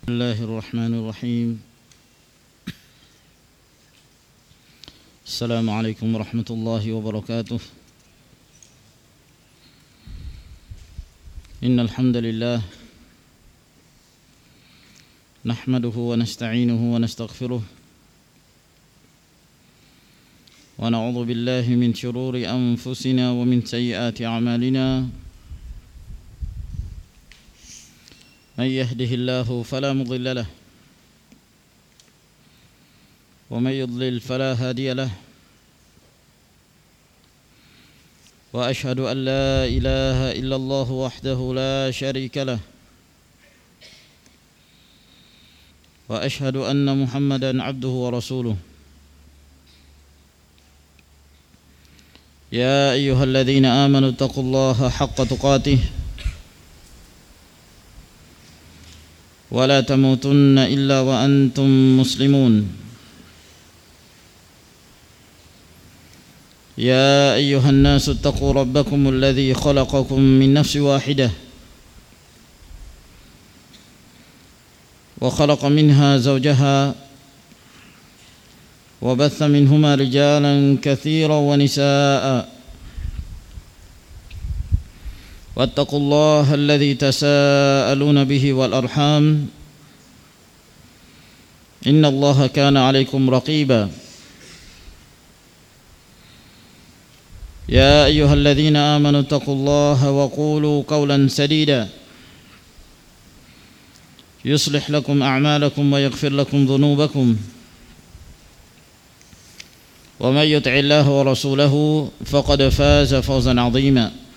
بسم الله الرحمن الرحيم. السلام عليكم ورحمة الله وبركاته. إن الحمد لله نحمده ونستعينه ونستغفره ونعوذ بالله من شرور أنفسنا ومن سيئات أعمالنا. من يهده الله فلا مضل له ومن يضلل فلا هادي له وأشهد أن لا إله إلا الله وحده لا شريك له وأشهد أن محمدا عبده ورسوله. يا أيها الذين آمنوا اتقوا الله حق تقاته ولا تموتن إلا وأنتم مسلمون. يا أيها الناس اتقوا ربكم الذي خلقكم من نفس واحدة وخلق منها زوجها وبث منهما رجالا كثيرا ونساء واتقوا الله الذي تساءلون به والأرحام إن الله كان عليكم رقيبا. يا أيها الذين آمنوا اتقوا الله وقولوا قولا سديدا يصلح لكم أعمالكم ويغفر لكم ذنوبكم ومن يطع الله ورسوله فقد فاز فوزا عظيما.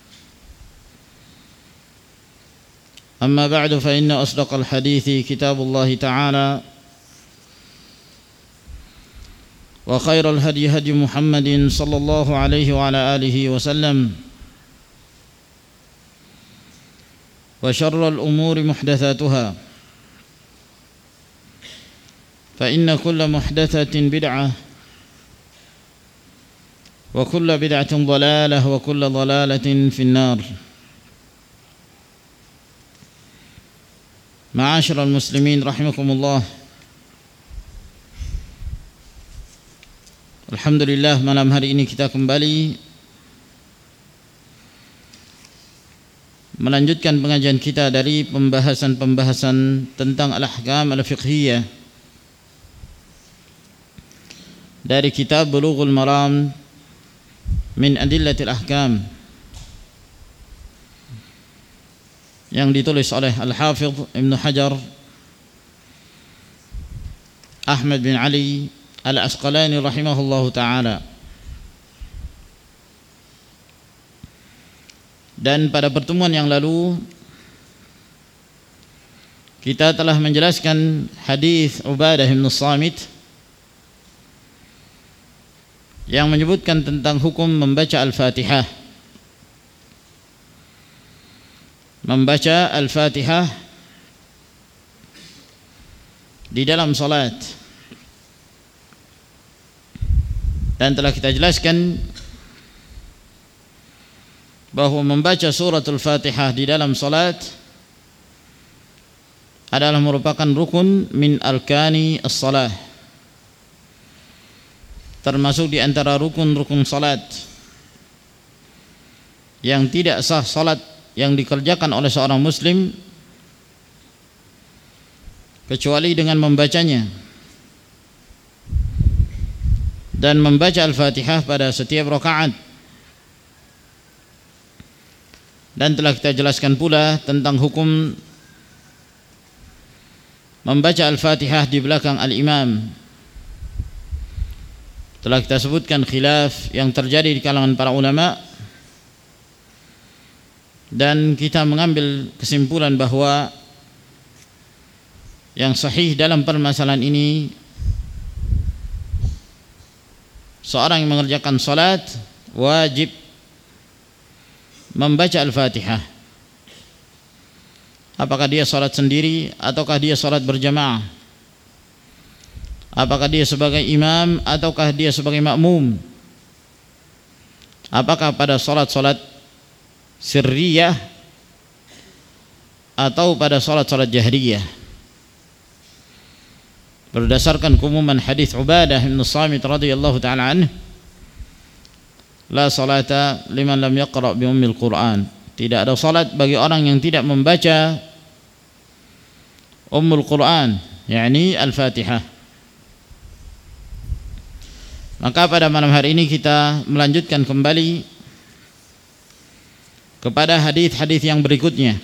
أما بعد فإن أصدق الحديث كتاب الله تعالى وخير الهدي هدي محمد صلى الله عليه وعلى آله وسلم وشر الأمور محدثاتها فإن كل محدثة بدعة وكل بدعة ضلالة وكل ضلالة في النار. Ma'asyiral muslimin rahimakumullah. Alhamdulillah, malam hari ini kita kembali melanjutkan pengajian kita dari pembahasan tentang al-ahkam al-fiqhiyah dari kitab Bulughul Maram min Adillatil Ahkam yang ditulis oleh Al-Hafidh Ibn Hajar Ahmad bin Ali Al-Asqalani rahimahullahu ta'ala. Dan pada pertemuan yang lalu kita telah menjelaskan hadis Ubadah bin Samit yang menyebutkan tentang hukum membaca Al-Fatihah. Membaca Al-Fatihah di dalam salat. Dan telah kita jelaskan bahwa membaca suratul Fatihah di dalam salat adalah merupakan rukun min arkani as-salah, termasuk di antara rukun-rukun salat yang tidak sah salat yang dikerjakan oleh seorang muslim kecuali dengan membacanya. Dan membaca Al-Fatihah pada setiap rakaat. Dan telah kita jelaskan pula tentang hukum membaca Al-Fatihah di belakang al-imam. Telah kita sebutkan khilaf yang terjadi di kalangan para ulama, dan kita mengambil kesimpulan bahwa yang sahih dalam permasalahan ini, seorang yang mengerjakan salat wajib membaca Al-Fatihah, apakah dia salat sendiri ataukah dia salat berjamaah, apakah dia sebagai imam ataukah dia sebagai makmum, apakah pada salat-salat sirriyah atau pada salat-salat jahriyah. berdasarkan keumuman hadis Ubadah bin Samit radhiyallahu taala anhu, la salata liman lam yaqra bi ummil Qur'an, tidak ada salat bagi orang yang tidak membaca ummul Qur'an, yakni Al-Fatihah. Maka pada malam hari ini kita melanjutkan kembali kepada hadis-hadis yang berikutnya.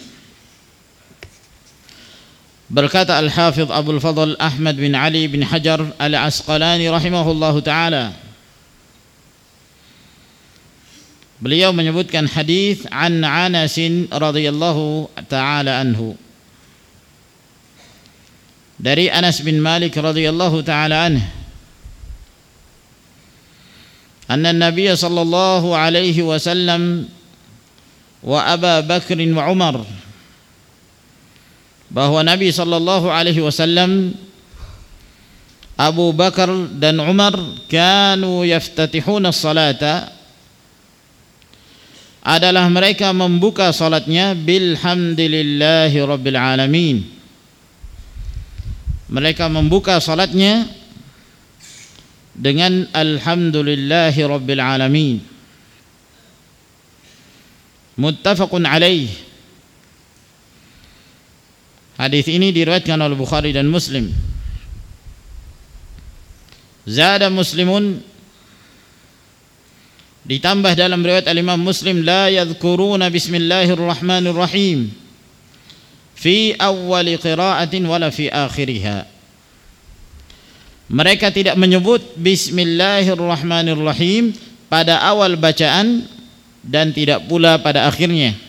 Berkata Al-Hafidh Abdul Fadl Ahmad bin Ali bin Hajar Al-Asqalani rahimahullahu ta'ala, beliau menyebutkan hadis an Anas radhiyallahu ta'ala anhu, dari Anas bin Malik radhiyallahu ta'ala anhu, anna Nabiy sallallahu alaihi wasallam wa Abu Bakr wa Umar, bahwa Nabi sallallahu alaihi wasallam, Abu Bakar dan Umar, kanu yaftatihuna as-salata, adalah mereka membuka salatnya bilhamdilillahi rabbil alamin. Mereka membuka salatnya dengan alhamdulillahi rabbil alamin. Muttafaqun alaih. Hadis ini diriwayatkan oleh Bukhari dan Muslim. Zada Muslimun, ditambah dalam riwayat al-Imam Muslim, la yadhkuruna bismillahirrahmanirrahim fi awwali qira'atin wala fi akhiriha. Mereka tidak menyebut bismillahirrahmanirrahim pada awal bacaan dan tidak pula pada akhirnya.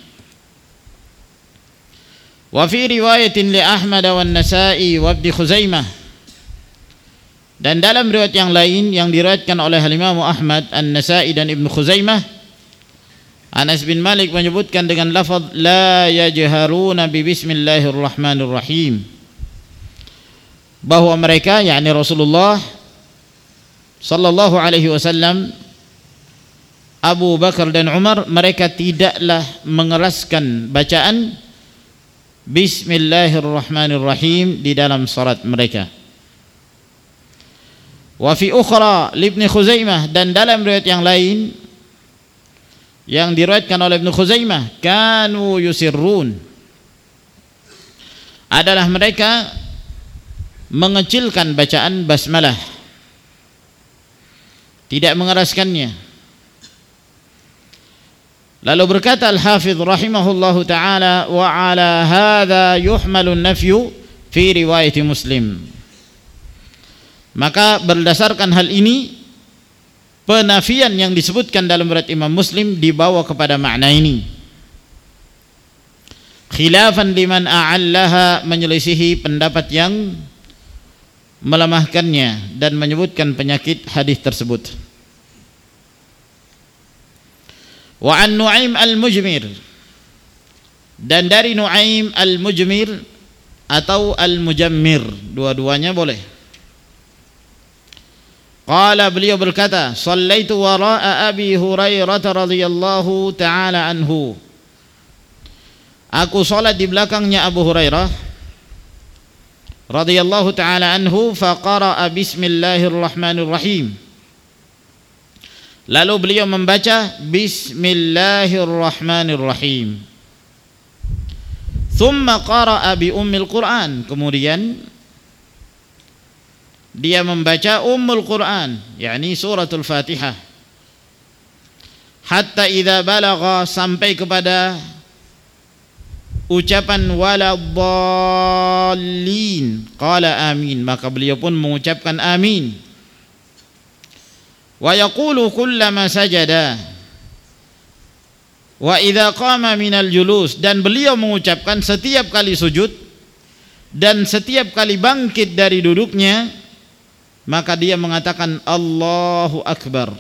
Wa fi riwayatin li Ahmad wa An-Nasa'i wa Ibnu Khuzaimah, dan dalam riwayat yang lain yang diriwayatkan oleh Imam Ahmad, An-Nasa'i dan Ibnu Khuzaimah, Anas bin Malik menyebutkan dengan lafaz la yajharuna bi bismillahirrahmanirrahim, bahwa mereka, yakni Rasulullah sallallahu alaihi wasallam, Abu Bakar dan Umar, mereka tidaklah mengeraskan bacaan bismillahirrahmanirrahim di dalam salat mereka. Wa fi ukhra li Ibnu Khuzaimah, dan dalam riwayat yang lain yang diriwayatkan oleh Ibnu Khuzaimah, kanu yusirrun, adalah mereka mengecilkan bacaan basmalah, tidak mengeraskannya. Lalu berkata Al-Hafidh rahimahullahu ta'ala, wa ala hadha yuhmalu nafyu fi riwayat Muslim. Maka berdasarkan hal ini, penafian yang disebutkan dalam riwayat Imam Muslim dibawa kepada makna ini. Khilafan liman a'allaha, menyelisihi pendapat yang melemahkannya dan menyebutkan penyakit hadis tersebut. Wa an Nu'aim al-Mujmir, dan dari Nu'aim al-Mujmir atau al-Mujammir, dua-duanya boleh. Qala, beliau berkata, shallaitu wara'a Abi Hurairah radhiyallahu ta'ala anhu, aku salat di belakangnya Abu Hurairah radhiyallahu ta'ala anhu, faqara'a bismillahirrahmanirrahim, lalu beliau membaca bismillahirrahmanirrahim. Thumma qara'a bi ummil Qur'an, kemudian dia membaca ummul Qur'an, yakni suratul Fatihah. Hatta idza balagha, sampai kepada ucapan waladdallin, qala amin, maka beliau pun mengucapkan amin. Wa yaqulu kullama sajada wa idza qama minal julus, dan beliau mengucapkan setiap kali sujud dan setiap kali bangkit dari duduknya, maka dia mengatakan Allahu Akbar.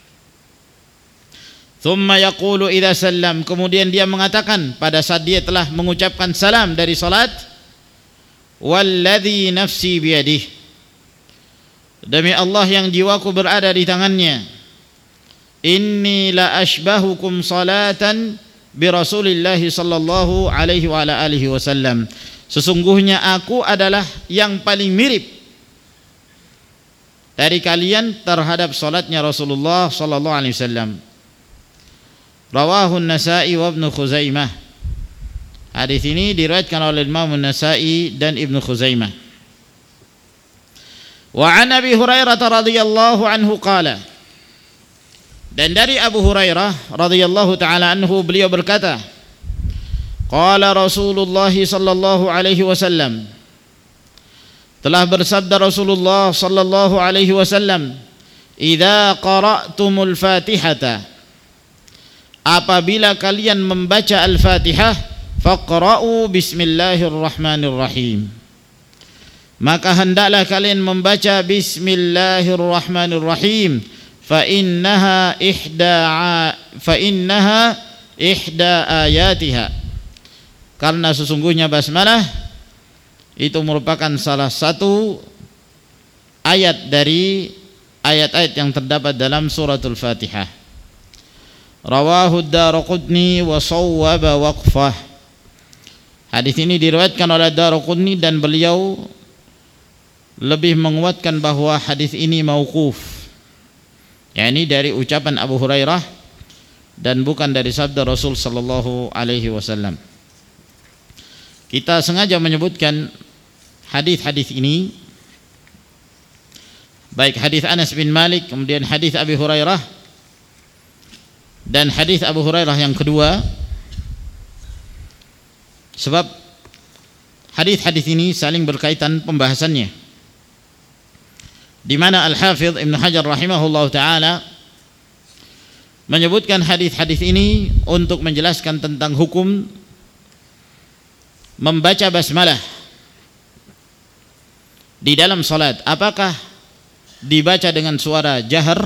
Thumma yaqulu idza sallam, kemudian dia mengatakan pada saat dia telah mengucapkan salam dari salat, walladzi nafsi biyadihi, demi Allah yang jiwaku berada di tangannya, inni la ashbahukum salatan bi Rasulillahi sallallahu alaihi wa ala alihi wasallam, sesungguhnya aku adalah yang paling mirip dari kalian terhadap salatnya Rasulullah sallallahu alaihi wasallam. Rawahu An-Nasa'i wa Ibnu Khuzaimah. Hadis ini diriwayatkan oleh Imam An-Nasa'i dan Ibnu Khuzaimah. Wa an Abi Hurairah radhiyallahu anhu qala, dan dari Abu Hurairah radhiyallahu taala anhu beliau berkata, qala Rasulullah sallallahu alaihi wasallam, telah bersabda Rasulullah sallallahu alaihi wasallam, idza qara'tumul Fatihata, apabila kalian membaca Al-Fatihah, faqra'u bismillahirrahmanirrahim, maka hendaklah kalian membaca bismillahirrahmanirrahim, fa innaha ihda ayatiha, karena sesungguhnya basmalah itu merupakan salah satu ayat dari ayat-ayat yang terdapat dalam suratul Fatihah. Rawahu Ad-Daraqutni wa sawwaba waqfah. Hadis ini diriwayatkan oleh Ad-Daraqutni dan beliau lebih menguatkan bahwa hadis ini mauquf, yakni dari ucapan Abu Hurairah dan bukan dari sabda Rasul sallallahu alaihi wasallam. Kita sengaja menyebutkan hadis-hadis ini, baik hadis Anas bin Malik, kemudian hadis Abi Hurairah, dan hadis Abu Hurairah yang kedua, sebab hadis-hadis ini saling berkaitan pembahasannya, di mana Al-Hafidh Ibnu Hajar rahimahullah ta'ala menyebutkan hadis-hadis ini untuk menjelaskan tentang hukum membaca basmalah di dalam salat. Apakah dibaca dengan suara jahar,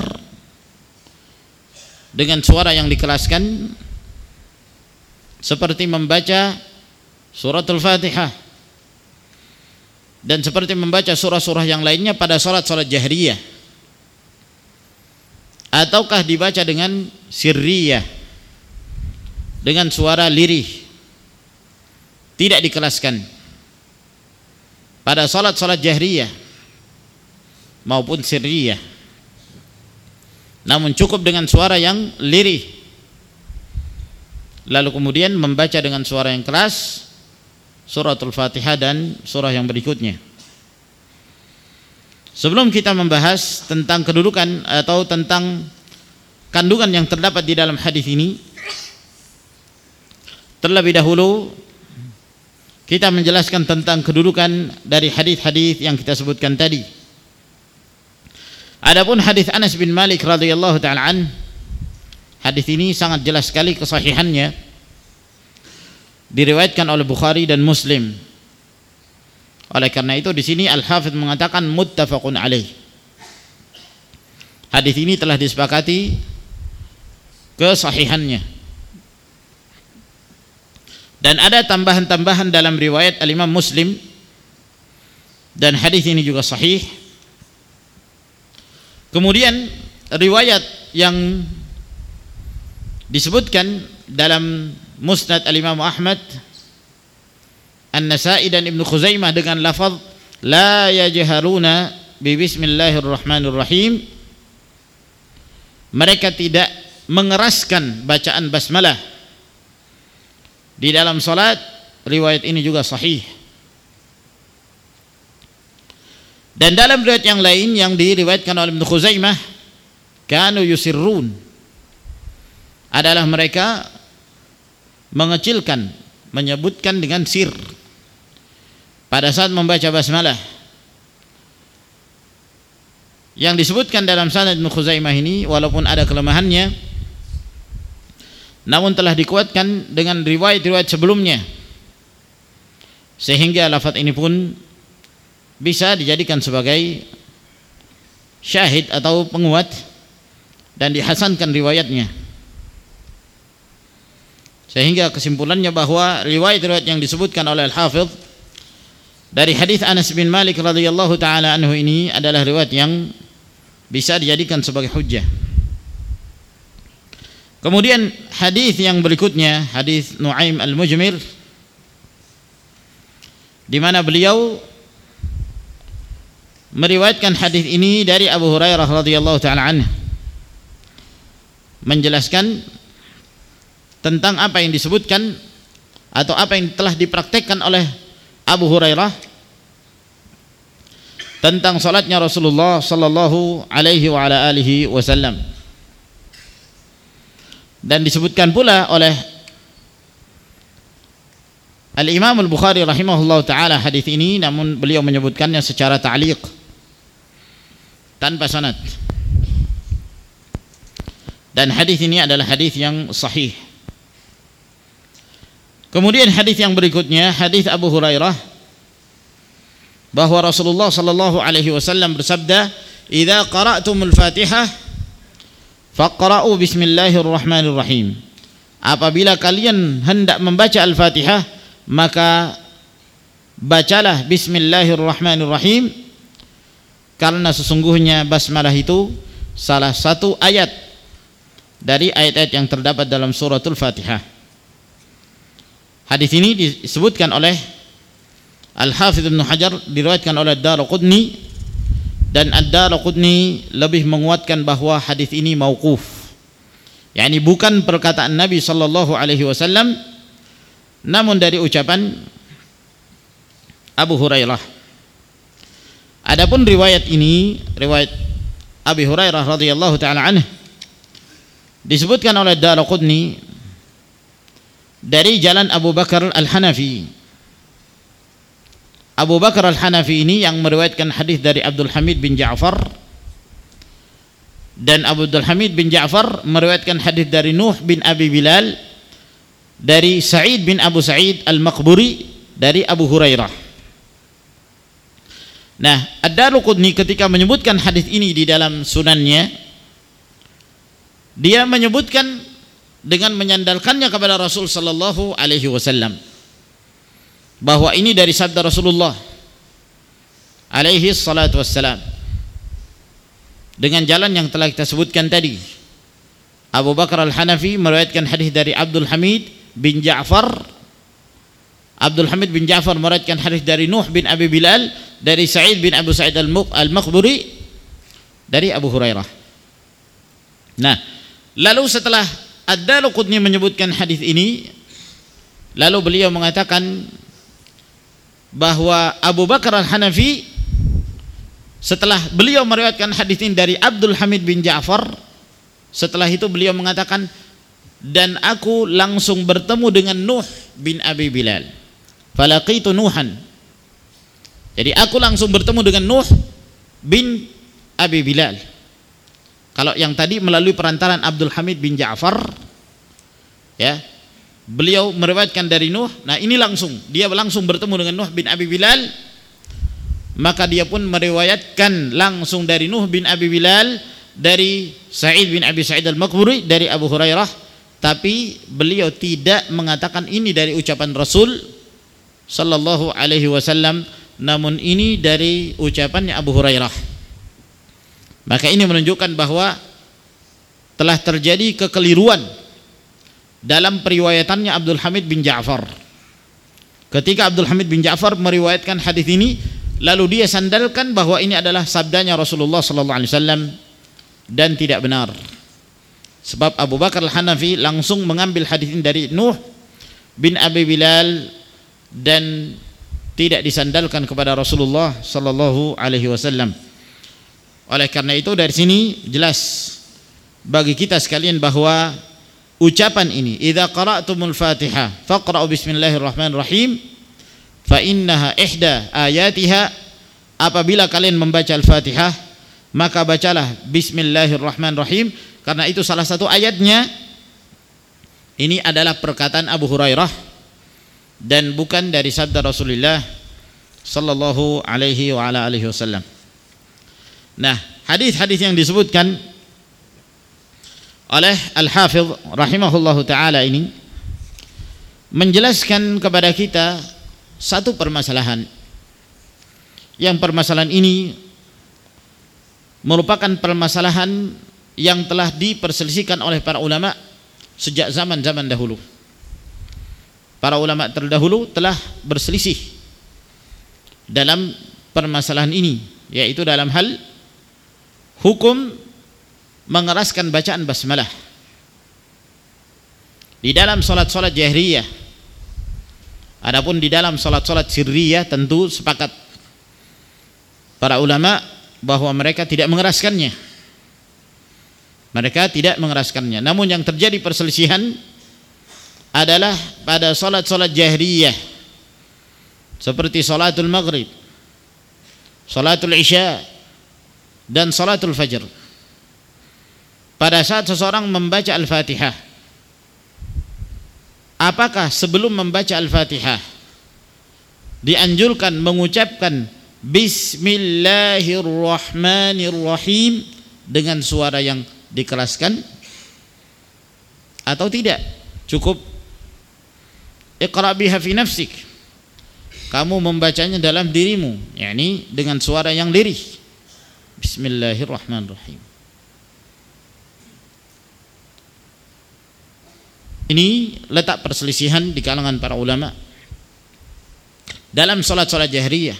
dengan suara yang dikelaskan seperti membaca suratul Fatihah dan seperti membaca surah-surah yang lainnya pada salat-salat jahriyah, ataukah dibaca dengan sirriyah, dengan suara lirih, tidak dikelaskan pada salat-salat jahriyah maupun sirriyah, namun cukup dengan suara yang lirih, lalu kemudian membaca dengan suara yang keras suratul Fatihah dan surah yang berikutnya. Sebelum kita membahas tentang kedudukan atau tentang kandungan yang terdapat di dalam hadis ini, terlebih dahulu kita menjelaskan tentang kedudukan dari hadis-hadis yang kita sebutkan tadi. Adapun hadis Anas bin Malik radhiyallahu taala an, hadis ini sangat jelas sekali kesahihannya, diriwayatkan oleh Bukhari dan Muslim. Oleh karena itu di sini Al-Hafidz mengatakan muttafaqun alaih. Hadis ini telah disepakati kesahihannya. Dan ada tambahan-tambahan dalam riwayat Al-Imam Muslim, dan hadis ini juga sahih. Kemudian riwayat yang disebutkan dalam Musnad Al-Imam Ahmad, An-Nasa'i dan Ibnu Khuzaimah dengan lafaz la yajharuna bi bismillahirrahmanirrahim, mereka tidak mengeraskan bacaan basmalah di dalam salat. Riwayat ini juga sahih. Dan dalam riwayat yang lain yang diriwayatkan oleh Ibnu Khuzaimah, kanu yusirrun, adalah mereka mengecilkan, menyebutkan dengan sir pada saat membaca basmalah. Yang disebutkan dalam sanad Ibnu Khuzaimah ini walaupun ada kelemahannya, namun telah dikuatkan dengan riwayat-riwayat sebelumnya, sehingga lafaz ini pun bisa dijadikan sebagai syahid atau penguat dan dihasankan riwayatnya. Sehingga kesimpulannya bahwa riwayat-riwayat yang disebutkan oleh Al-Hafidh dari hadis Anas bin Malik radhiyallahu taala anhu ini adalah riwayat yang bisa dijadikan sebagai hujjah. Kemudian hadis yang berikutnya, hadis Nu'aim al-Mujmir, di mana beliau meriwayatkan hadis ini dari Abu Hurairah radhiyallahu taala anhu, menjelaskan tentang apa yang disebutkan atau apa yang telah dipraktekkan oleh Abu Hurairah tentang salatnya Rasulullah sallallahu alaihi wa ala alihi wasallam. Dan disebutkan pula oleh Al-Imam Al-Bukhari rahimahullah ta'ala hadis ini, namun beliau menyebutkannya secara ta'liq tanpa sanad. Dan hadis ini adalah hadis yang sahih. Kemudian hadis yang berikutnya, hadis Abu Hurairah bahwa Rasulullah sallallahu alaihi wasallam bersabda, "Idza qara'tumul Fatihah faqra'u bismillahirrahmanirrahim." Apabila kalian hendak membaca Al-Fatihah, maka bacalah bismillahirrahmanirrahim, karena sesungguhnya basmalah itu salah satu ayat dari ayat-ayat yang terdapat dalam suratul Fatihah. Hadis ini disebutkan oleh Al-Hafidz Ibnu Hajar, diriwayatkan oleh Ad-Daraqutni, dan Ad-Daraqutni lebih menguatkan bahwa hadis ini mauquf, yakni bukan perkataan Nabi sallallahu alaihi wasallam, namun dari ucapan Abu Hurairah. Adapun riwayat ini, riwayat Abi Hurairah radhiyallahu taala anhu, disebutkan oleh Ad-Daraqutni dari jalan Abu Bakar Al-Hanafi. Abu Bakar Al-Hanafi ini yang meriwayatkan hadis dari Abdul Hamid bin Ja'far, dan Abdul Hamid bin Ja'far meriwayatkan hadis dari Nuh bin Abi Bilal, dari Sa'id bin Abu Sa'id Al-Maqburi, dari Abu Hurairah. Nah, Ad-Daraqutni ketika menyebutkan hadis ini di dalam sunannya, dia menyebutkan dengan menyandarkannya kepada Rasul sallallahu alaihi wasallam, bahwa ini dari sabda Rasulullah alaihi salatu wassalam, dengan jalan yang telah kita sebutkan tadi. Abu Bakar Al-Hanafi meriwayatkan hadis dari Abdul Hamid bin Ja'far. Abdul Hamid bin Ja'far meriwayatkan hadis dari Nuh bin Abi Bilal, dari Sa'id bin Abu Sa'id Al-Maqburi, dari Abu Hurairah. Nah, lalu setelah Ad-Daraqutni menyebutkan hadis ini, lalu beliau mengatakan bahwa Abu Bakar Al-Hanafi setelah beliau meriwayatkan hadis ini dari Abdul Hamid bin Ja'far, setelah itu beliau mengatakan, dan aku langsung bertemu dengan Nuh bin Abi Bilal, falaqitu Nuhan. Jadi aku langsung bertemu dengan Nuh bin Abi Bilal. Kalau yang tadi melalui perantaran Abdul Hamid bin Ja'far, ya, beliau meriwayatkan dari Nuh. Nah, ini dia langsung bertemu dengan Nuh bin Abi Bilal, maka dia pun meriwayatkan langsung dari Nuh bin Abi Bilal, dari Sa'id bin Abi Sa'id Al-Maqburi, dari Abu Hurairah, tapi beliau tidak mengatakan ini dari ucapan Rasul sallallahu alaihi wasallam, namun ini dari ucapannya Abu Hurairah. Maka ini menunjukkan bahwa telah terjadi kekeliruan dalam periwayatannya Abdul Hamid bin Ja'far. Ketika Abdul Hamid bin Ja'far meriwayatkan hadis ini, lalu dia sandalkan bahwa ini adalah sabdanya Rasulullah sallallahu alaihi wasallam, dan tidak benar. Sebab Abu Bakar Al-Hanafi langsung mengambil hadis ini dari Nuh bin Abi Bilal dan tidak disandalkan kepada Rasulullah sallallahu alaihi wasallam. Oleh karena itu dari sini jelas bagi kita sekalian bahwa ucapan ini, idza qara'tumul Fatihah faqra'u bismillahirrahmanirrahim fa innaha ihda ayatiha, apabila kalian membaca Al-Fatihah maka bacalah bismillahirrahmanirrahim, karena itu salah satu ayatnya. Ini adalah perkataan Abu Hurairah dan bukan dari sabda Rasulullah sallallahu alaihi wa ala alihi wasallam. Nah, hadis-hadis yang disebutkan oleh Al-Hafidz rahimahullahu taala ini menjelaskan kepada kita satu permasalahan. Yang permasalahan ini merupakan permasalahan yang telah diperselisihkan oleh para ulama sejak zaman-zaman dahulu. Para ulama terdahulu telah berselisih dalam permasalahan ini. yaitu dalam hal hukum mengeraskan bacaan basmalah di dalam salat-salat jahriyah. Adapun di dalam salat-salat sirriyah tentu sepakat para ulama bahwa mereka tidak mengeraskannya. Mereka tidak mengeraskannya. Namun yang terjadi perselisihan adalah pada salat-salat jahriyah seperti salatul maghrib, salatul isya, dan salatul fajr. Pada saat seseorang membaca Al-Fatihah, apakah sebelum membaca Al-Fatihah dianjurkan mengucapkan Bismillahirrahmanirrahim dengan suara yang dikeraskan atau tidak? Cukup Iqra biha fi nafsik, kamu membacanya dalam dirimu, yakni dengan suara yang lirih, Bismillahirrahmanirrahim. Ini letak perselisihan di kalangan para ulama dalam salat-salat jahriyah,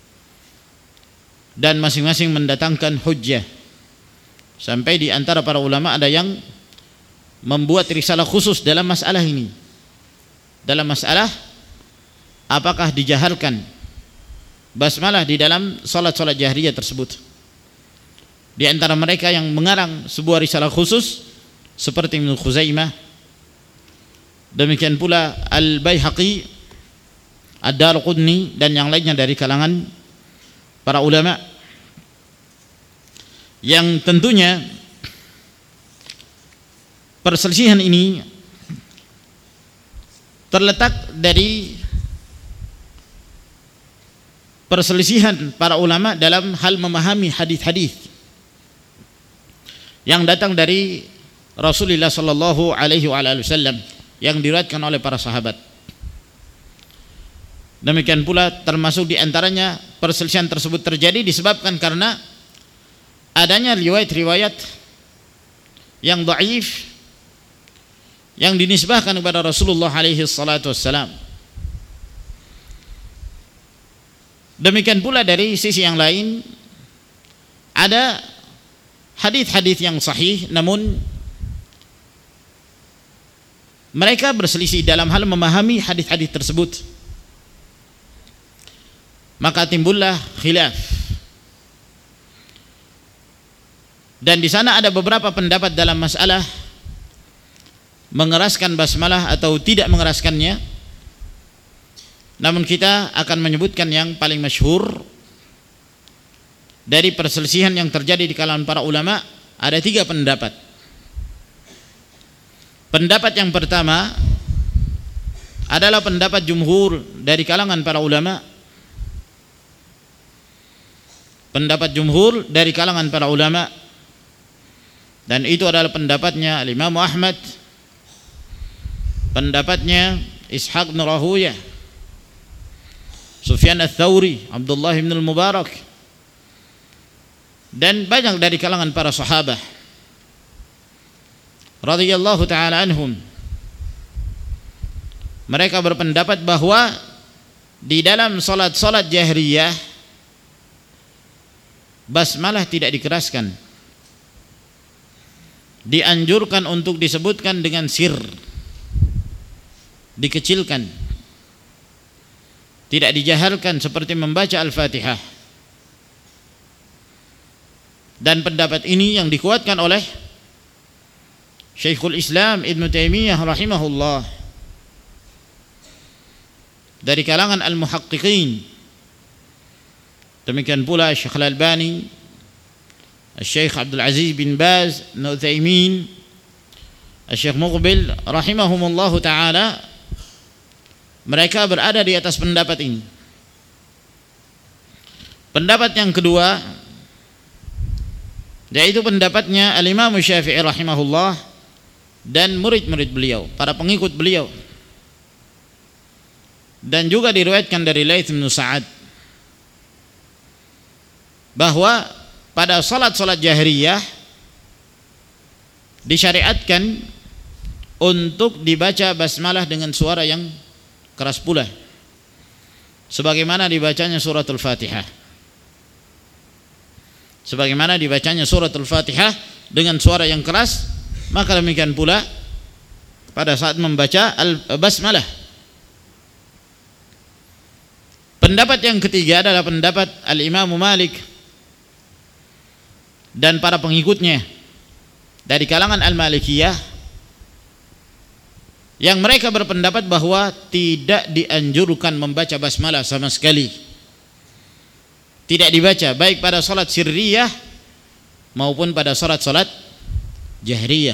dan masing-masing mendatangkan hujjah. Sampai di antara para ulama ada yang membuat risalah khusus dalam masalah ini, dalam masalah apakah dijaharkan basmalah di dalam salat-salat jahriyah tersebut. Di antara mereka yang mengarang sebuah risalah khusus seperti Ibnu Khuzaimah, demikian pula Al-Baihaqi, Ad-Darqutni, dan yang lainnya dari kalangan para ulama, yang tentunya perselisihan ini terletak dari perselisihan para ulama dalam hal memahami hadis-hadis yang datang dari Rasulullah sallallahu alaihi wasallam yang diriwayatkan oleh para sahabat. Demikian pula termasuk di antaranya perselisihan tersebut terjadi disebabkan karena adanya riwayat-riwayat yang dhaif yang dinisbahkan kepada Rasulullah alaihi salatu wassalam. Demikian pula dari sisi yang lain ada hadis-hadis yang sahih namun mereka berselisih dalam hal memahami hadis-hadis tersebut. Maka timbullah khilaf. Dan di sana ada beberapa pendapat dalam masalah mengeraskan basmalah atau tidak mengeraskannya. Namun kita akan menyebutkan yang paling masyhur dari perselisihan yang terjadi di kalangan para ulama. Ada 3 pendapat. Pendapat yang pertama adalah pendapat jumhur dari kalangan para ulama. Pendapat jumhur dari kalangan para ulama, dan itu adalah pendapatnya Imam Ahmad, pendapatnya Ishaq bin Rahuyah, Sufyan ats-Tsauri, Abdullah bin al-Mubarak, dan banyak dari kalangan para sahabat radhiyallahu taala anhum. Mereka berpendapat bahwa di dalam salat-salat jahriyah basmalah tidak dikeraskan, dianjurkan untuk disebutkan dengan sir, dikecilkan, tidak dijaharkan seperti membaca Al-Fatihah. Dan pendapat ini yang dikuatkan oleh Syekhul Islam Ibn Taimiyah rahimahullah dari kalangan al-muhaqqiqin. Demikian pula Syekh Al-Albani, Syekh Abdul Aziz bin Baz, Ibnu Utsaimin, Syekh Muqbil rahimahumullahu taala, mereka berada di atas pendapat ini. Pendapat yang kedua yaitu pendapatnya Al-Imam Syafi'i rahimahullah dan murid-murid beliau, para pengikut beliau, dan juga diriwayatkan dari Laits bin Sa'ad bahwa pada salat-salat jahriyah disyariatkan untuk dibaca basmalah dengan suara yang keras pula sebagaimana dibacanya suratul Fatihah. sebagaimana dibacanya suratul Fatihah dengan suara yang keras, maka demikian pula pada saat membaca al-basmalah. Pendapat yang ketiga adalah pendapat Al-Imam Malik dan para pengikutnya dari kalangan Al-Malikiyah, yang mereka berpendapat bahwa tidak dianjurkan membaca basmalah sama sekali. Tidak dibaca baik pada salat sirriyah maupun pada salat-salat jahriyah.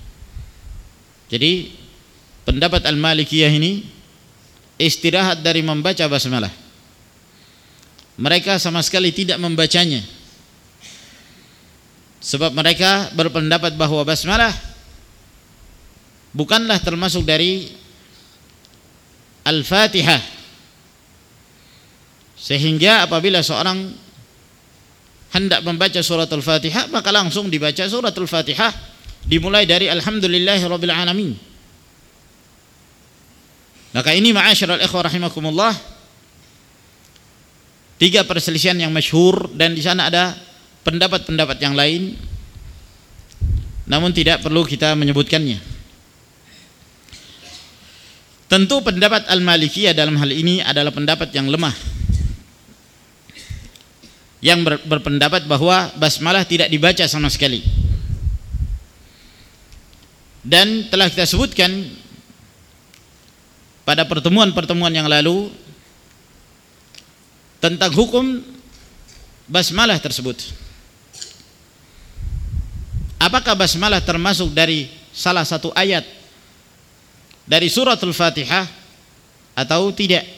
Jadi pendapat Al-Malikiyah ini istirahat dari membaca basmalah. Mereka sama sekali tidak membacanya, sebab mereka berpendapat bahwa basmalah bukanlah termasuk dari Al-Fatihah, sehingga apabila seorang hendak membaca surat Al-Fatihah maka langsung dibaca surat Al-Fatihah, dimulai dari Alhamdulillahirabbil alamin. Maka ini ma'asyiral ikhwah rahimakumullah, tiga perselisihan yang masyhur, dan di sana ada pendapat-pendapat yang lain, namun tidak perlu kita menyebutkannya. Tentu pendapat Al-Malikiyah dalam hal ini adalah pendapat yang lemah, yang berpendapat bahwa basmalah tidak dibaca sama sekali. Dan telah kita sebutkan pada pertemuan-pertemuan yang lalu tentang hukum basmalah tersebut. Apakah basmalah termasuk dari salah satu ayat dari suratul Fatihah atau tidak?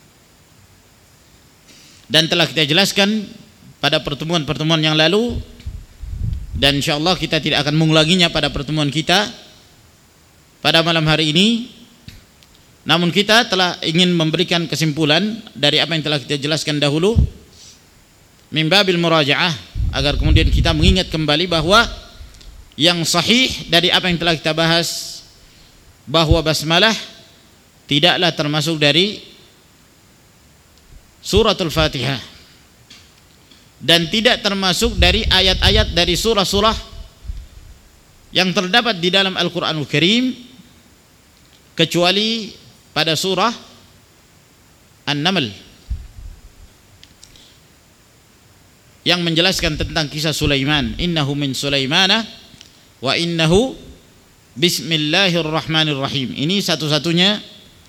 Dan telah kita jelaskan pada pertemuan-pertemuan yang lalu, dan insyaallah kita tidak akan mengulanginya pada pertemuan kita pada malam hari ini. Namun kita telah ingin memberikan kesimpulan dari apa yang telah kita jelaskan dahulu, min babil murajaah, agar kemudian kita mengingat kembali bahwa yang sahih dari apa yang telah kita bahas, bahwa basmalah tidaklah termasuk dari suratul Fatihah dan tidak termasuk dari ayat-ayat dari surah-surah yang terdapat di dalam Al-Qur'anul Karim, kecuali pada surah An-Naml yang menjelaskan tentang kisah Sulaiman, innahu min Sulaimana wa innahu bismillahirrahmanirrahim. Ini satu-satunya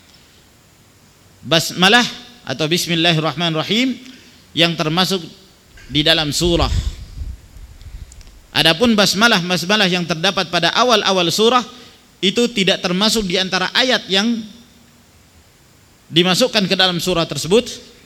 basmalah atau bismillahirrahmanirrahim yang termasuk di dalam surah. Adapun basmalah yang terdapat pada awal-awal surah itu tidak termasuk di antara ayat yang dimasukkan ke dalam surah tersebut.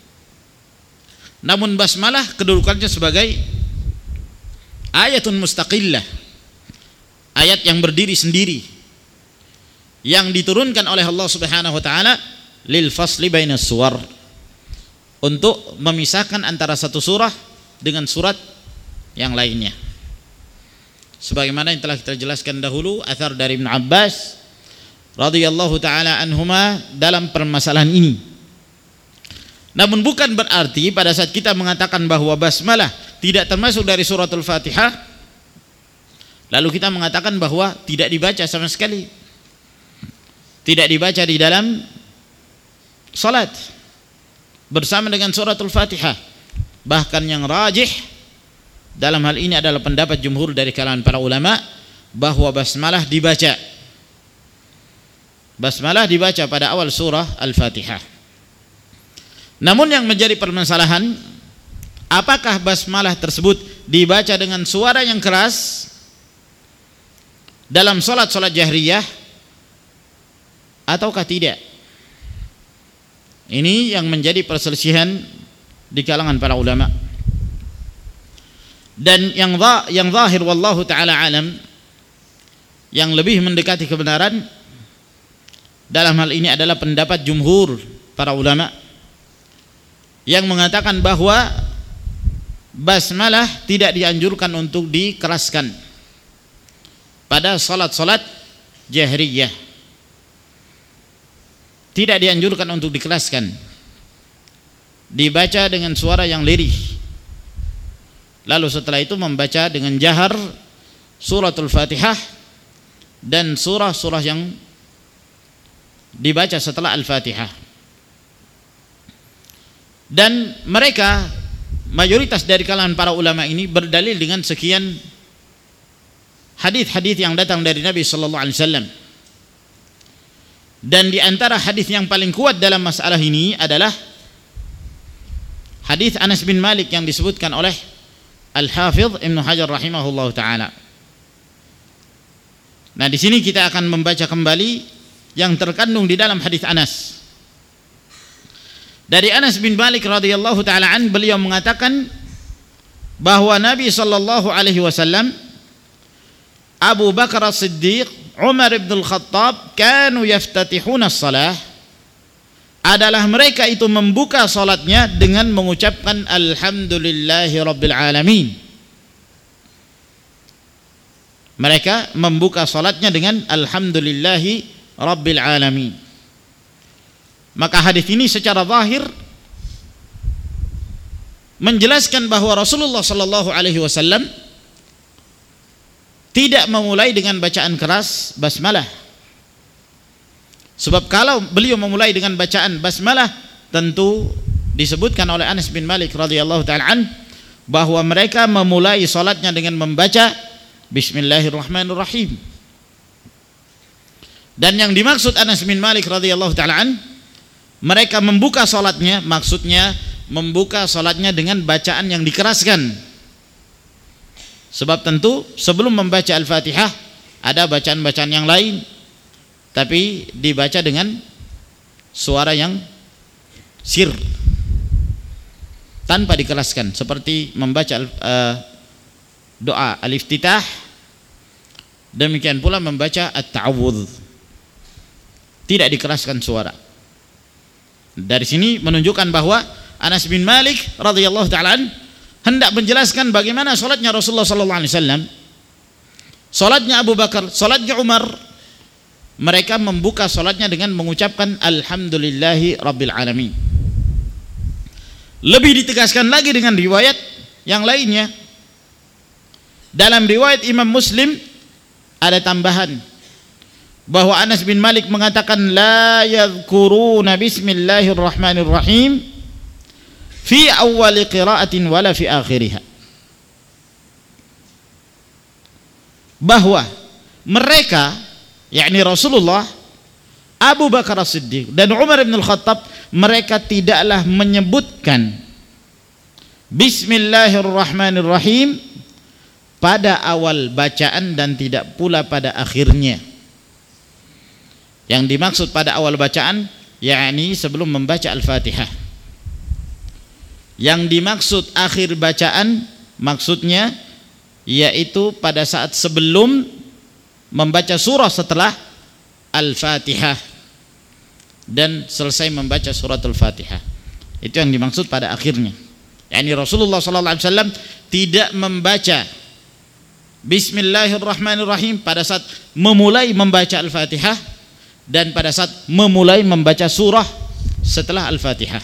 Namun basmalah kedudukannya sebagai ayatun mustaqillah, ayat yang berdiri sendiri, yang diturunkan oleh Allah Subhanahu wa taala lil fasli bainas suwar, untuk memisahkan antara satu surah dengan surat yang lainnya. Sebagaimana yang telah kita jelaskan dahulu, athar dari Ibn Abbas radhiyallahu taala anhuma dalam permasalahan ini. Namun bukan berarti pada saat kita mengatakan bahwa basmalah tidak termasuk dari suratul Fatihah, lalu kita mengatakan bahwa tidak dibaca sama sekali, tidak dibaca di dalam salat bersama dengan suratul Fatihah. Bahkan yang rajih dalam hal ini adalah pendapat jumhur dari kalangan para ulama bahwa basmalah dibaca. Basmalah dibaca pada awal surah Al-Fatihah. Namun yang menjadi permasalahan, apakah basmalah tersebut dibaca dengan suara yang keras dalam salat-salat jahriyah ataukah tidak? Ini yang menjadi perselisihan di kalangan para ulama. Dan yang zahir wallahu taala alam, yang lebih mendekati kebenaran dalam hal ini adalah pendapat jumhur para ulama yang mengatakan bahwa basmalah tidak dianjurkan untuk dikeraskan pada salat-salat jahriyah. Tidak dianjurkan untuk dikeraskan, dibaca dengan suara yang lirih, Lalu setelah itu membaca dengan jahar suratul Fatihah dan surah-surah yang dibaca setelah Al-Fatihah. Dan mereka, mayoritas dari kalangan para ulama ini berdalil dengan sekian hadis-hadis yang datang dari Nabi sallallahu alaihi wasallam. Dan di antara hadis yang paling kuat dalam masalah ini adalah hadis Anas bin Malik yang disebutkan oleh Al-Hafidh Ibnu Hajar rahimahullah ta'ala. Nah, di sini kita akan membaca kembali yang terkandung di dalam hadis Anas. Dari Anas bin Malik radhiyallahu ta'ala an, beliau mengatakan bahwa Nabi sallallahu alaihi wasallam, Abu Bakar As-Siddiq, Umar ibn Al-Khattab kanu yaftatihuna as-salah, adalah mereka itu membuka salatnya dengan mengucapkan alhamdulillahi rabbil alamin. Mereka membuka salatnya dengan alhamdulillahi rabbil alamin. Maka hadis ini secara zahir menjelaskan bahwa Rasulullah sallallahu alaihi wasallam tidak memulai dengan bacaan keras basmalah. Sebab kalau beliau memulai dengan bacaan basmalah, tentu disebutkan oleh Anas bin Malik radhiyallahu ta'ala an bahwa mereka memulai salatnya dengan membaca bismillahirrahmanirrahim. Dan yang dimaksud Anas bin Malik radhiyallahu ta'ala an, mereka membuka salatnya, maksudnya membuka salatnya dengan bacaan yang dikeraskan. Sebab tentu sebelum membaca Al-Fatihah ada bacaan-bacaan yang lain, tapi dibaca dengan suara yang sir, tanpa dikeraskan, seperti membaca doa al-iftitah, demikian pula membaca at-ta'awudz, tidak dikeraskan suara. Dari sini menunjukkan bahwa Anas bin Malik radhiyallahu ta'ala hendak menjelaskan bagaimana salatnya Rasulullah sallallahu alaihi wasallam, salatnya Abu Bakar, salatnya Umar. Mereka membuka salatnya dengan mengucapkan alhamdulillahi rabbil alamin. Lebih ditegaskan lagi dengan riwayat yang lainnya. Dalam riwayat Imam Muslim ada tambahan bahwa Anas bin Malik mengatakan la yadhkuruna bismillahirrahmanirrahim fi awwali qiraatin wala fi akhiriha. Bahwa mereka, yakni Rasulullah, Abu Bakar As-Siddiq dan Umar ibn Al-Khattab, mereka tidaklah menyebutkan bismillahirrahmanirrahim pada awal bacaan dan tidak pula pada akhirnya. Yang dimaksud pada awal bacaan yakni sebelum membaca Al-Fatihah. Yang dimaksud akhir bacaan maksudnya yaitu pada saat sebelum membaca surah setelah Al-Fatihah dan selesai membaca suratul Fatihah. Itu yang dimaksud pada akhirnya. Yani Rasulullah sallallahu alaihi wasallam tidak membaca bismillahirrahmanirrahim pada saat memulai membaca Al-Fatihah dan pada saat memulai membaca surah setelah Al-Fatihah.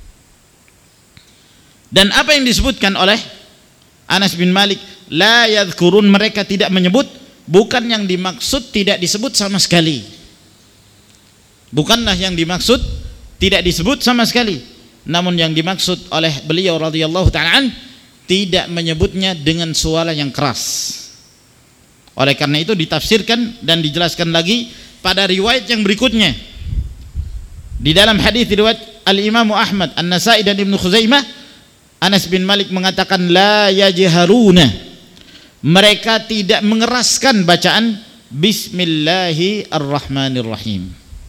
Dan apa yang disebutkan oleh Anas bin Malik, la yadhkurun, mereka tidak menyebut, bukan yang dimaksud tidak disebut sama sekali. Bukanlah yang dimaksud tidak disebut sama sekali, namun yang dimaksud oleh beliau radhiyallahu ta'ala an, tidak menyebutnya dengan suara yang keras. Oleh karena itu ditafsirkan dan dijelaskan lagi pada riwayat yang berikutnya. Di dalam hadis riwayat Al-Imam Ahmad, An-Nasa'i dan Ibnu Khuzaimah, Anas bin Malik mengatakan la yajharuna, mereka tidak mengeraskan bacaan bismillahirrahmanirrahim.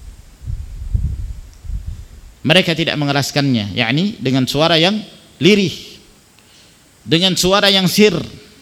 Mereka tidak mengeraskannya, yakni dengan suara yang lirih, dengan suara yang sir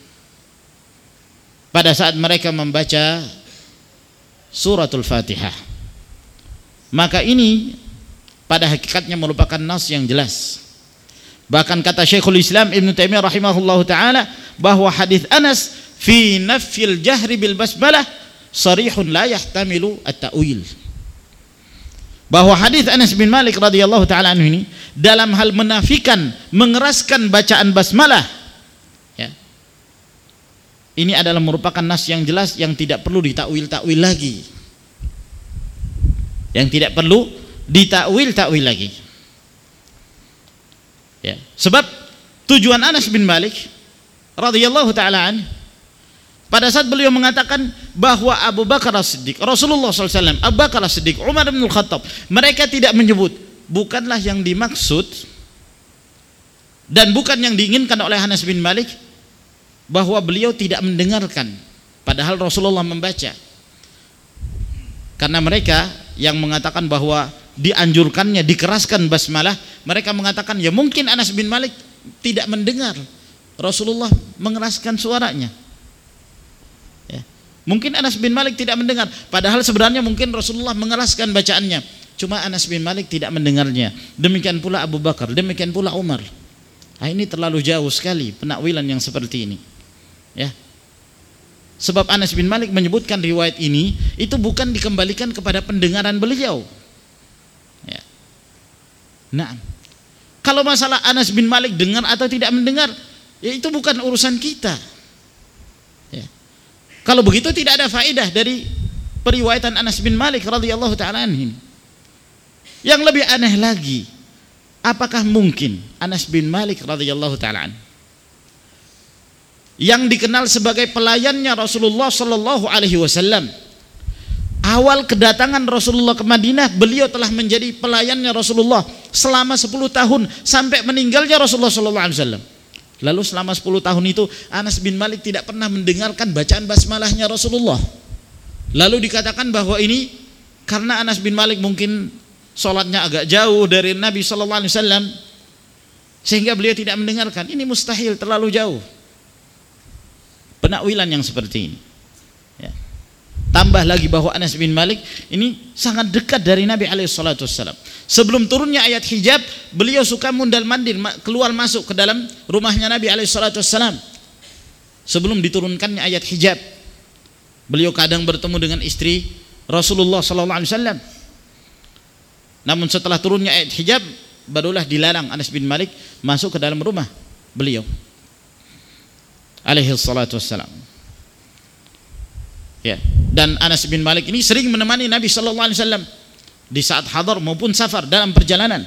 pada saat mereka membaca suratul Fatihah. Maka ini pada hakikatnya merupakan nas yang jelas. Bahkan kata Syekhul Islam Ibn Taimiyah rahimahullahu ta'ala bahwa hadis Anas fi nafil jahri bil basmalah sarihun la yahtamilu at-ta'wil. Bahwa hadis Anas bin Malik radhiyallahu ta'ala anhu ini dalam hal menafikan mengeraskan bacaan basmalah, ya, ini adalah merupakan nas yang jelas yang tidak perlu ditakwil-takwil lagi. Yang tidak perlu ditakwil-takwil lagi. Ya, sebab tujuan Anas bin Malik radhiyallahu taala anhu pada saat beliau mengatakan bahwa Abu Bakar As-Siddiq, Rasulullah SAW, Abu Bakar As-Siddiq, Umar bin Al-Khattab, mereka tidak menyebut, bukanlah yang dimaksud dan bukan yang diinginkan oleh Anas bin Malik bahwa beliau tidak mendengarkan padahal Rasulullah membaca. Karena mereka yang mengatakan bahwa dianjurkannya dikeraskan basmalah, mereka mengatakan ya mungkin Anas bin Malik tidak mendengar Rasulullah mengeraskan suaranya. Ya. Mungkin Anas bin Malik tidak mendengar, padahal sebenarnya mungkin Rasulullah mengeraskan bacaannya. Cuma Anas bin Malik tidak mendengarnya. Demikian pula Abu Bakar, demikian pula Umar. Nah, ini terlalu jauh sekali penakwilan yang seperti ini. Ya. Sebab Anas bin Malik menyebutkan riwayat ini itu bukan dikembalikan kepada pendengaran beliau. Ya. Nah, kalau masalah Anas bin Malik dengar atau tidak mendengar, ya itu bukan urusan kita. Ya. Kalau begitu tidak ada faedah dari periwayatan Anas bin Malik radhiyallahu taala anhu. Yang lebih aneh lagi, apakah mungkin Anas bin Malik radhiyallahu taala anhu yang dikenal sebagai pelayannya Rasulullah sallallahu alaihi wasallam, awal kedatangan Rasulullah ke Madinah beliau telah menjadi pelayannya Rasulullah selama 10 tahun sampai meninggalnya Rasulullah sallallahu alaihi wasallam. Lalu selama 10 tahun itu Anas bin Malik tidak pernah mendengarkan bacaan basmalahnya Rasulullah. Lalu dikatakan bahwa ini karena Anas bin Malik mungkin sholatnya agak jauh dari Nabi sallallahu alaihi wasallam sehingga beliau tidak mendengarkan. Ini mustahil, terlalu jauh penakwilan yang seperti ini. Ya. Tambah lagi bahwa Anas bin Malik ini sangat dekat dari Nabi SAW. Sebelum turunnya ayat hijab, beliau suka mundal-mandir keluar masuk ke dalam rumahnya Nabi SAW. Sebelum diturunkannya ayat hijab, beliau kadang bertemu dengan istri Rasulullah SAW. Namun setelah turunnya ayat hijab, barulah dilarang Anas bin Malik masuk ke dalam rumah beliau alaihi salatu wassalam. Ya, dan Anas bin Malik ini sering menemani Nabi sallallahu alaihi wasallam di saat hadar maupun safar dalam perjalanan.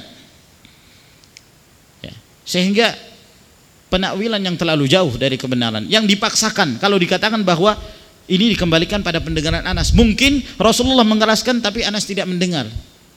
Ya, sehingga penakwilan yang terlalu jauh dari kebenaran yang dipaksakan kalau dikatakan bahwa ini dikembalikan pada pendengaran Anas. Mungkin Rasulullah mengeraskan tapi Anas tidak mendengar.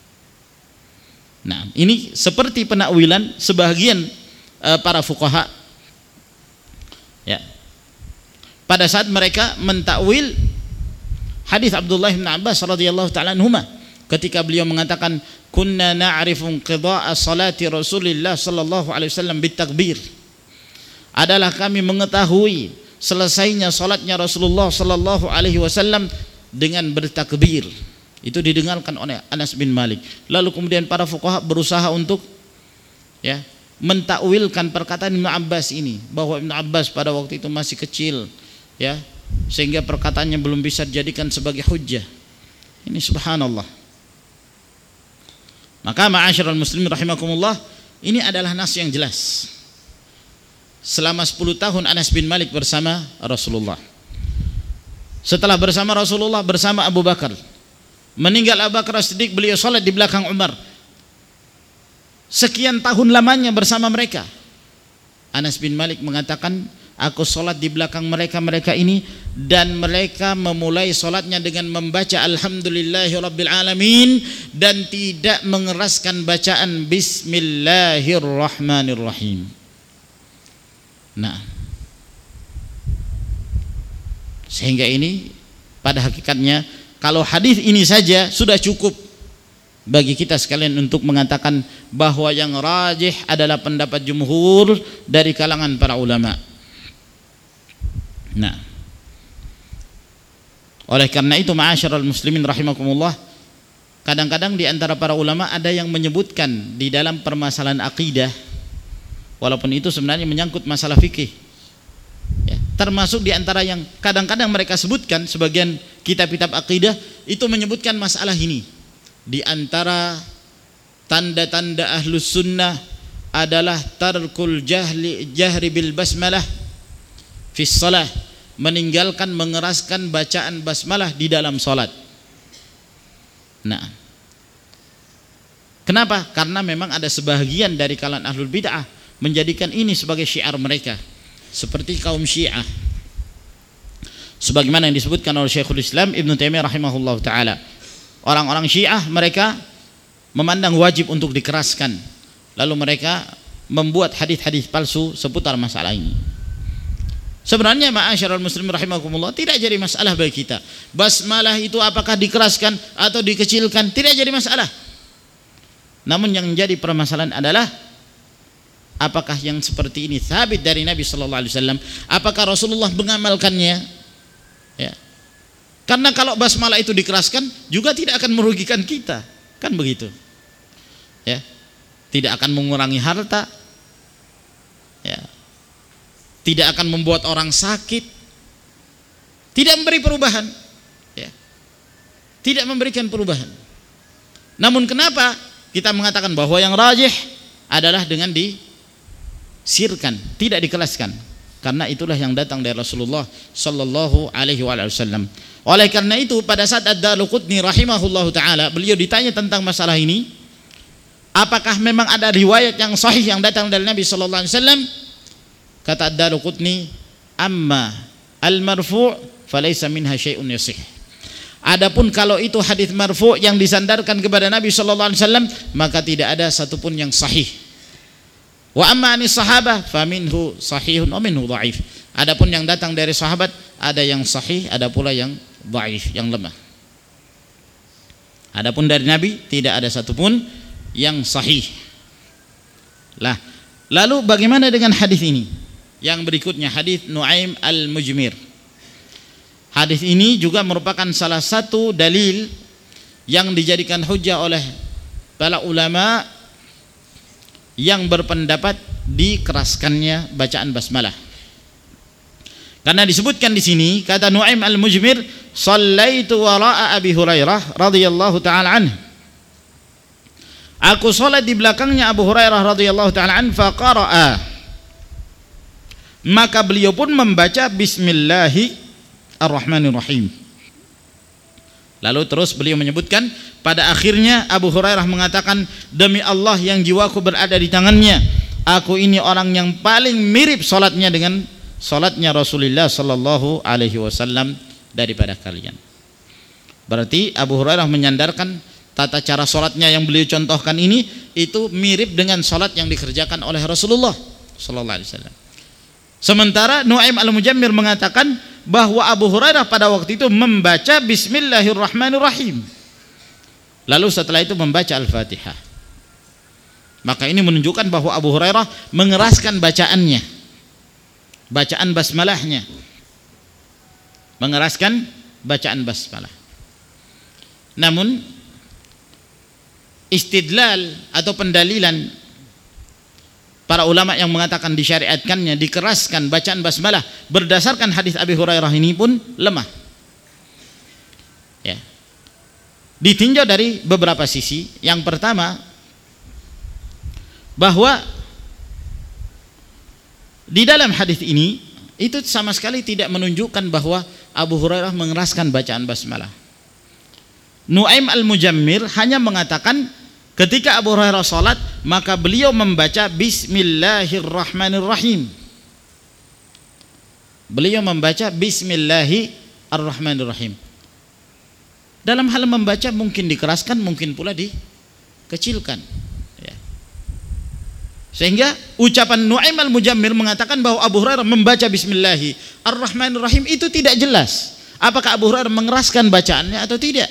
Nah, ini seperti penakwilan sebagian para fuqaha. Ya. Pada saat mereka mentakwil hadis Abdullah bin Abbas radhiyallahu taala anhuma ketika beliau mengatakan kunna na'rifu qidha'a salati Rasulillah sallallahu alaihi wasallam bitakbir. Adalah kami mengetahui selesainya salatnya Rasulullah sallallahu alaihi wasallam dengan bertakbir. Itu didengarkan oleh Anas bin Malik. Lalu kemudian para fuqaha berusaha untuk ya mentakwilkan perkataan Ibnu Abbas ini, bahwa Ibnu Abbas pada waktu itu masih kecil ya, sehingga perkataannya belum bisa dijadikan sebagai hujjah. Ini subhanallah. Maka ma'asyiral muslimin rahimakumullah, ini adalah nas yang jelas. Selama 10 tahun Anas bin Malik bersama Rasulullah. Setelah bersama Rasulullah bersama Abu Bakar, meninggal Abu Bakar As-Siddiq, beliau salat di belakang Umar. Sekian tahun lamanya bersama mereka. Anas bin Malik mengatakan, aku salat di belakang mereka ini, dan mereka memulai salatnya dengan membaca alhamdulillahirabbil alamin dan tidak mengeraskan bacaan bismillahirrahmanirrahim. Nah, sehingga ini pada hakikatnya kalau hadis ini saja sudah cukup bagi kita sekalian untuk mengatakan bahwa yang rajih adalah pendapat jumhur dari kalangan para ulama. Nah, oleh karena itu ma'asyiral muslimin rahimakumullah, kadang-kadang di antara para ulama ada yang menyebutkan di dalam permasalahan akidah, walaupun itu sebenarnya menyangkut masalah fikih ya, termasuk di antara yang kadang-kadang mereka sebutkan, sebagian kitab-kitab akidah itu menyebutkan masalah ini. Di antara tanda-tanda ahlus sunnah adalah tarkul jahri bil basmalah fi shalah, meninggalkan mengeraskan bacaan basmalah di dalam salat. Nah, kenapa? Karena memang ada sebahagian dari kalangan ahlul bid'ah menjadikan ini sebagai syiar mereka, seperti kaum Syiah. Sebagaimana yang disebutkan oleh Syekhul Islam Ibnu Taimiyah rahimahullah taala. Orang-orang Syiah mereka memandang wajib untuk dikeraskan. Lalu mereka membuat hadis-hadis palsu seputar masalah ini. Sebenarnya ma'asyiral muslimin rahimakumullah, tidak jadi masalah bagi kita. Basmalah itu apakah dikeraskan atau dikecilkan, tidak jadi masalah. Namun yang menjadi permasalahan adalah apakah yang seperti ini sabit dari Nabi sallallahu alaihi wasallam? Apakah Rasulullah mengamalkannya? Ya. Karena kalau basmalah itu dikeraskan juga tidak akan merugikan kita, kan begitu. Ya. Tidak akan mengurangi harta. Ya. Tidak akan membuat orang sakit. Tidak memberi perubahan. Ya. Tidak memberikan perubahan. Namun kenapa kita mengatakan bahwa yang rajih adalah dengan disirkan, tidak dikeraskan? Karena itulah yang datang dari Rasulullah sallallahu alaihi wasallam. Oleh karena itu pada saat Ad-Daraqutni rahimahullahu taala beliau ditanya tentang masalah ini, apakah memang ada riwayat yang sahih yang datang dari Nabi sallallahu alaihi wasallam? Kata Ad-Daraqutni, amma al-marfu' falaysa minha syai'un yasih. Adapun kalau itu hadis marfu' yang disandarkan kepada Nabi sallallahu alaihi wasallam, maka tidak ada satupun yang sahih. Wa amma anis sahabah faminhu sahihun wa minhu dhaif. Adapun yang datang dari sahabat ada yang sahih, ada pula yang dhaif, yang lemah. Adapun dari Nabi tidak ada satupun yang sahih. Lah, lalu bagaimana dengan hadis ini? Yang berikutnya hadis Nu'aim al-Mujmir. Hadis ini juga merupakan salah satu dalil yang dijadikan hujjah oleh para ulama yang berpendapat dikeraskannya bacaan basmalah. Karena disebutkan di sini kata Nu'aim al-Mujmir, "Shallaitu wara'a Abi Hurairah radhiyallahu taala anhu." Aku salat di belakangnya Abu Hurairah radhiyallahu taala anhu, fa qara'a. Maka beliau pun membaca Bismillahirrahmanirrahim. Lalu terus beliau menyebutkan pada akhirnya Abu Hurairah mengatakan, demi Allah yang jiwaku berada di tangannya, aku ini orang yang paling mirip salatnya dengan salatnya Rasulullah sallallahu alaihi wasallam daripada kalian. Berarti Abu Hurairah menyandarkan tata cara salatnya yang beliau contohkan ini itu mirip dengan salat yang dikerjakan oleh Rasulullah sallallahu alaihi wasallam. Sementara Nu'aim al-Mujammir mengatakan bahwa Abu Hurairah pada waktu itu membaca Bismillahirrahmanirrahim, lalu setelah itu membaca Al-Fatihah. Maka ini menunjukkan bahwa Abu Hurairah mengeraskan bacaannya, bacaan basmalahnya, mengeraskan bacaan basmalah. Namun istidlal atau pendalilan para ulama yang mengatakan disyariatkannya dikeraskan bacaan basmalah berdasarkan hadis Abi Hurairah ini pun lemah. Ya. Ditinjau dari beberapa sisi. Yang pertama, bahwa di dalam hadis ini itu sama sekali tidak menunjukkan bahwa Abu Hurairah mengeraskan bacaan basmalah. Nu'aim al-Mujammir hanya mengatakan ketika Abu Hurairah salat, maka beliau membaca Bismillahirrahmanirrahim. Beliau membaca Bismillahirrahmanirrahim. Dalam hal membaca mungkin dikeraskan, mungkin pula dikecilkan. Ya. Sehingga ucapan Nu'aim al-Mujammir mengatakan bahwa Abu Hurairah membaca Bismillahirrahmanirrahim itu tidak jelas. Apakah Abu Hurairah mengeraskan bacaannya atau tidak?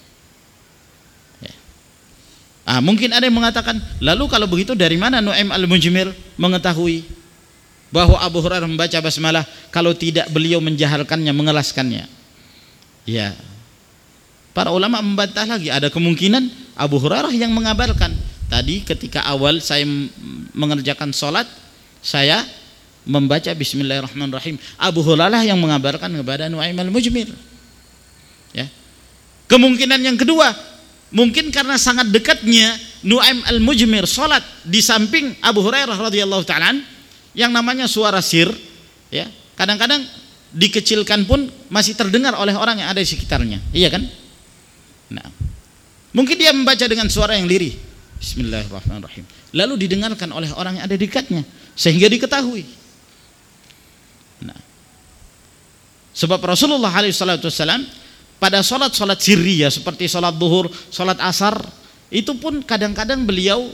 Mungkin ada yang mengatakan, lalu kalau begitu dari mana Nu'aim al-Mujmir mengetahui bahwa Abu Hurairah membaca basmalah kalau tidak beliau menjahalkannya, mengeraskannya? Ya, para ulama membantah lagi, ada kemungkinan Abu Hurairah yang mengabarkan. Tadi ketika awal saya mengerjakan sholat, saya membaca Bismillahirrahmanirrahim. Abu Hurairah yang mengabarkan kepada Nu'aim al-Mujmir. Ya. Kemungkinan yang kedua, mungkin karena sangat dekatnya Nu'aim al-Mujmir salat di samping Abu Hurairah radhiyallahu ta'ala yang namanya suara sir, ya. Kadang-kadang dikecilkan pun masih terdengar oleh orang yang ada di sekitarnya, iya kan? Nah, mungkin dia membaca dengan suara yang lirih, Bismillahirrahmanirrahim, lalu didengarkan oleh orang yang ada di dekatnya sehingga diketahui. Nah, sebab Rasulullah SAW pada sholat sirriyah seperti sholat duhur, sholat asar, itu pun kadang-kadang beliau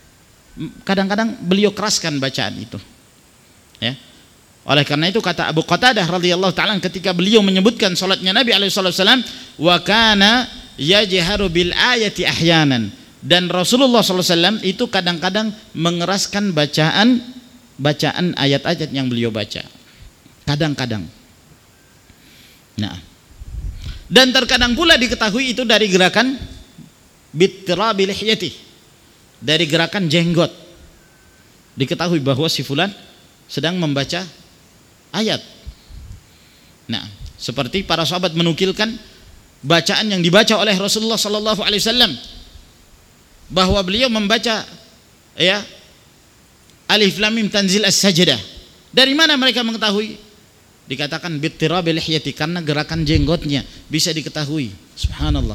keraskan bacaan itu, ya. Oleh karena itu kata Abu Qatadah radhiyallahu ta'ala ketika beliau menyebutkan sholatnya Nabi SAW, wa kana yajharu bil ayati ahyanan, dan Rasulullah SAW itu kadang-kadang mengeraskan bacaan ayat-ayat yang beliau baca, kadang-kadang. Nah, dan terkadang pula diketahui itu dari gerakan bittirabi lihyati, dari gerakan jenggot, diketahui bahwa si fulan sedang membaca ayat. Nah, seperti para sahabat menukilkan bacaan yang dibaca oleh Rasulullah sallallahu alaihi wasallam, bahwa beliau membaca ya Alif Lam Mim Tanzil As-Sajdah. Dari mana mereka mengetahui? Dikatakan bittirabi lihyati, karena gerakan jenggotnya bisa diketahui. Subhanallah.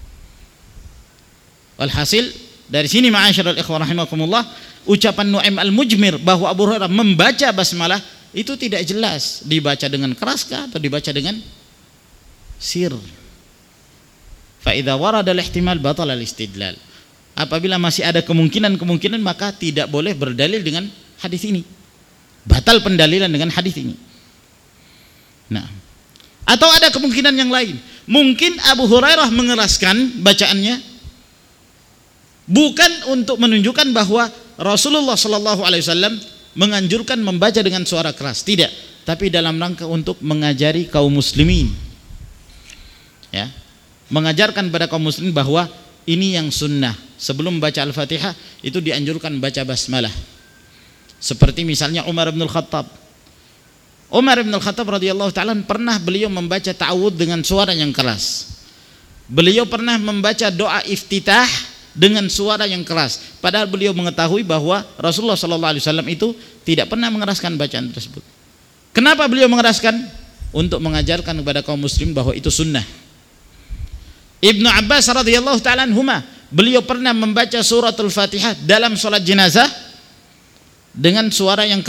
Walhasil dari sini ma'asyiral ikhwan rahimakumullah, ucapan Nu'aim al-Mujmir bahwa Abu Hurairah membaca basmalah itu tidak jelas dibaca dengan keraskah atau dibaca dengan sir. Fa idza warada al-ihtimal batala al-istidlal. Apabila masih ada kemungkinan maka tidak boleh berdalil dengan hadis ini. Batal pendalilan dengan hadis ini. Nah, atau ada kemungkinan yang lain. Mungkin Abu Hurairah mengeraskan bacaannya bukan untuk menunjukkan bahwa Rasulullah sallallahu alaihi wasallam menganjurkan membaca dengan suara keras, tidak, tapi dalam rangka untuk mengajari kaum muslimin, ya, mengajarkan pada kaum muslimin bahwa ini yang sunnah. Sebelum membaca Al-Fatihah itu dianjurkan baca basmalah. Seperti misalnya Umar bin Al-Khattab radhiyallahu ta'ala pernah beliau membaca ta'awudz dengan suara yang keras. Beliau pernah membaca doa iftitah dengan suara yang keras, padahal beliau mengetahui bahwa Rasulullah SAW itu tidak pernah mengeraskan bacaan tersebut. Kenapa beliau mengeraskan? Untuk mengajarkan kepada kaum muslim bahwa itu sunnah. Ibnu Abbas radhiyallahu ta'ala anhuma, beliau pernah membaca suratul Fatihah dalam sholat jenazah dengan suara yang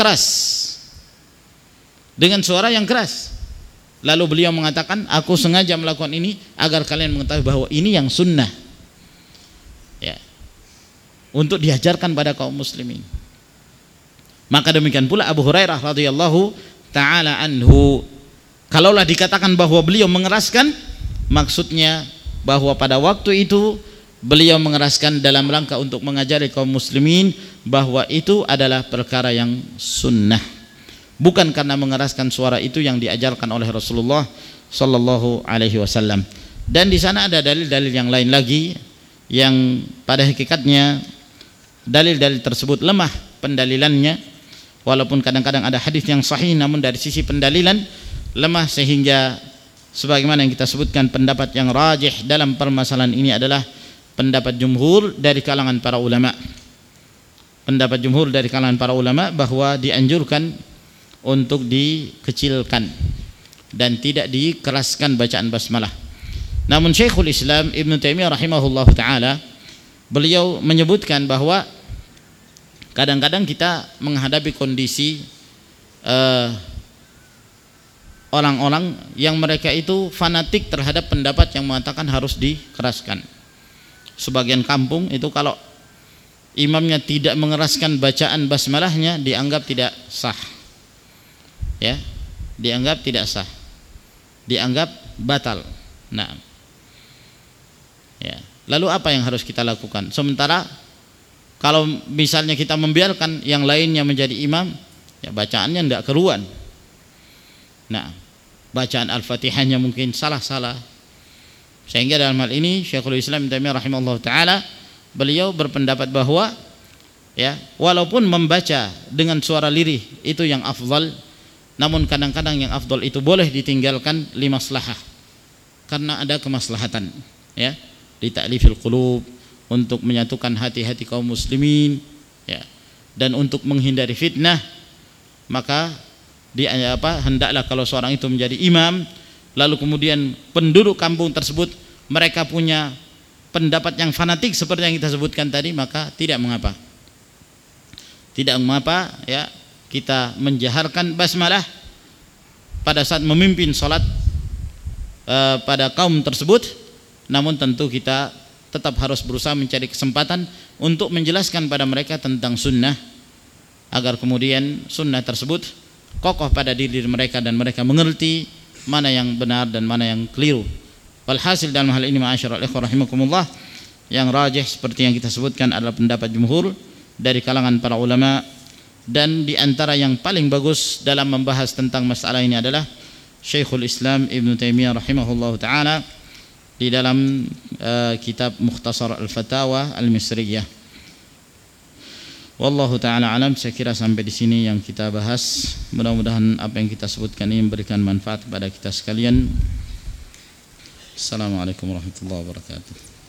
keras, lalu beliau mengatakan, aku sengaja melakukan ini agar kalian mengetahui bahwa ini yang sunnah, ya, untuk diajarkan pada kaum muslimin. Maka demikian pula Abu Hurairah radhiyallahu ta'ala anhu, kalaulah dikatakan bahwa beliau mengeraskan, maksudnya bahwa pada waktu itu beliau mengeraskan dalam rangka untuk mengajari kaum muslimin bahwa itu adalah perkara yang sunnah, bukan karena mengeraskan suara itu yang diajarkan oleh Rasulullah sallallahu alaihi wasallam. Dan di sana ada dalil-dalil yang lain lagi yang pada hakikatnya dalil-dalil tersebut lemah pendalilannya, walaupun kadang-kadang ada hadis yang sahih, namun dari sisi pendalilan lemah, sehingga sebagaimana yang kita sebutkan, pendapat yang rajih dalam permasalahan ini adalah pendapat jumhur dari kalangan para ulama. Pendapat jumhur dari kalangan para ulama bahwa dianjurkan untuk dikecilkan dan tidak dikeraskan bacaan basmalah. Namun Syekhul Islam Ibn Taimiyah rahimahullah ta'ala, beliau menyebutkan bahwa kadang-kadang kita menghadapi kondisi orang-orang yang mereka itu fanatik terhadap pendapat yang mengatakan harus dikeraskan. Sebagian kampung itu kalau imamnya tidak mengeraskan bacaan basmalahnya dianggap tidak sah, ya, dianggap tidak sah, dianggap batal. Nah, ya, lalu apa yang harus kita lakukan? Sementara kalau misalnya kita membiarkan yang lainnya menjadi imam, ya bacaannya tidak keruan. Nah, bacaan Al-Fatihahnya mungkin salah-salah, sehingga dalam hal ini Syekhul Islam Ibnu Taimiyah rahimahullah ta'ala, beliau berpendapat bahwa, ya, walaupun membaca dengan suara lirih itu yang afdal, namun kadang-kadang yang afdal itu boleh ditinggalkan limaslahah, karena ada kemaslahatan, ya, li ta'lifil qulub, untuk menyatukan hati-hati kaum muslimin, ya, dan untuk menghindari fitnah. Maka hendaklah kalau seorang itu menjadi imam, lalu kemudian penduduk kampung tersebut mereka punya pendapat yang fanatik seperti yang kita sebutkan tadi, maka tidak mengapa. Tidak mengapa ya kita menjaharkan basmalah pada saat memimpin salat pada kaum tersebut, namun tentu kita tetap harus berusaha mencari kesempatan untuk menjelaskan pada mereka tentang sunnah, agar kemudian sunnah tersebut kokoh pada diri mereka dan mereka mengerti mana yang benar dan mana yang keliru. Walhasil dalam hal ini ma'asyiral ikhwah rahimakumullah, yang rajih seperti yang kita sebutkan adalah pendapat jumhur dari kalangan para ulama, dan di antara yang paling bagus dalam membahas tentang masalah ini adalah Syekhul Islam Ibn Taimiyah rahimahullahu taala di dalam kitab Mukhtasar Al-Fatawa Al-Misriyah. Wallahu taala alam. Saya kira sampai di sini yang kita bahas. Mudah-mudahan apa yang kita sebutkan ini memberikan manfaat kepada kita sekalian. Assalamualaikum warahmatullahi wabarakatuh.